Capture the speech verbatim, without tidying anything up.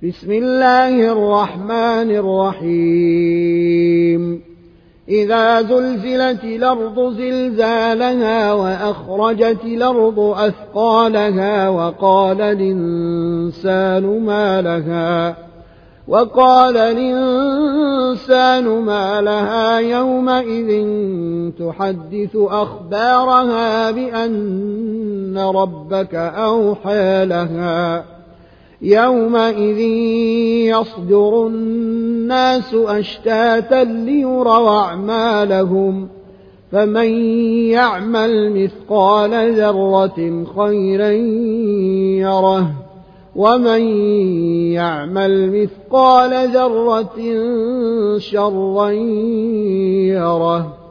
بسم الله الرحمن الرحيم إذا زلزلت الأرض زلزالها وأخرجت الأرض أثقالها وقال الإنسان ما لها وقال الإنسان ما لها يومئذ تحدث أخبارها بأن ربك أوحى لها يومئذ يصدر الناس أشتاتا ليروا أعمالهم فمن يعمل مثقال ذرة خيرا يره ومن يعمل مثقال ذرة شرا يره.